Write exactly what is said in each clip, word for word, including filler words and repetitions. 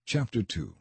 Chapter two.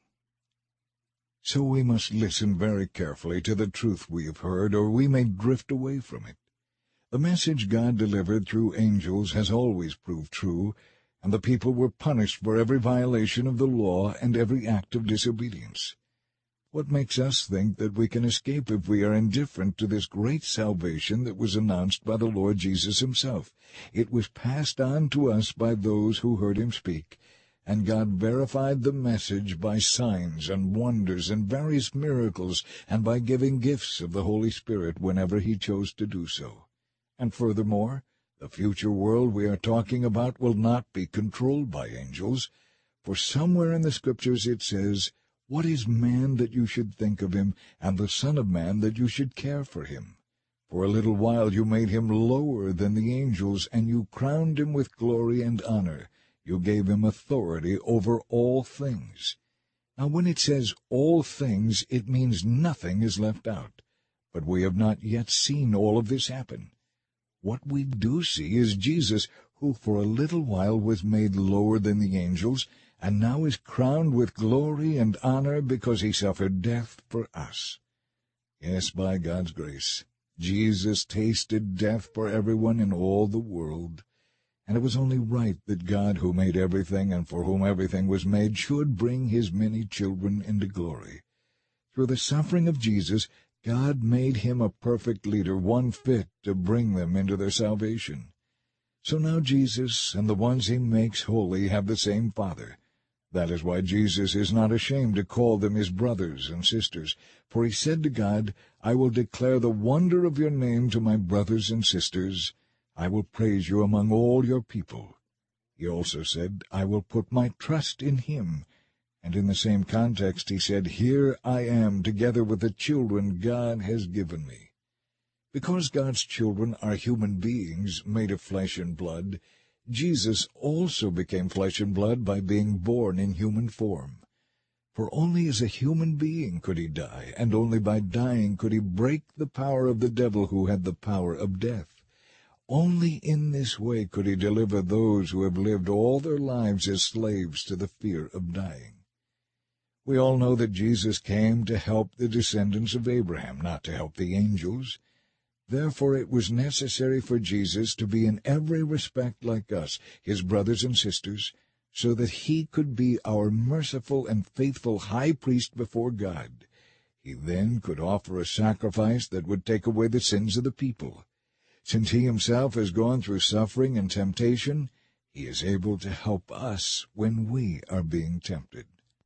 So we must listen very carefully to the truth we have heard, or we may drift away from it. The message God delivered through angels has always proved true, and the people were punished for every violation of the law and every act of disobedience. What makes us think that we can escape if we are indifferent to this great salvation that was announced by the Lord Jesus himself? It was passed on to us by those who heard him speak, and God verified the message by signs and wonders and various miracles, and by giving gifts of the Holy Spirit whenever he chose to do so. And furthermore, the future world we are talking about will not be controlled by angels, for somewhere in the Scriptures it says, "What is man that you should think of him, and the Son of Man that you should care for him? For a little while you made him lower than the angels, and you crowned him with glory and honor. You gave him authority over all things." Now when it says all things, it means nothing is left out. But we have not yet seen all of this happen. What we do see is Jesus, who for a little while was made lower than the angels, and now is crowned with glory and honor because he suffered death for us. Yes, by God's grace, Jesus tasted death for everyone in all the world. And it was only right that God, who made everything and for whom everything was made, should bring his many children into glory. Through the suffering of Jesus, God made him a perfect leader, one fit to bring them into their salvation. So now Jesus and the ones he makes holy have the same Father. That is why Jesus is not ashamed to call them his brothers and sisters. For he said to God, "I will declare the wonder of your name to my brothers and sisters. I will praise you among all your people." He also said, "I will put my trust in him." And in the same context he said, "Here I am, together with the children God has given me." Because God's children are human beings made of flesh and blood, Jesus also became flesh and blood by being born in human form. For only as a human being could he die, and only by dying could he break the power of the devil who had the power of death. Only in this way could he deliver those who have lived all their lives as slaves to the fear of dying. We all know that Jesus came to help the descendants of Abraham, not to help the angels. Therefore it was necessary for Jesus to be in every respect like us, his brothers and sisters, so that he could be our merciful and faithful high priest before God. He then could offer a sacrifice that would take away the sins of the people. Since he himself has gone through suffering and temptation, he is able to help us when we are being tempted.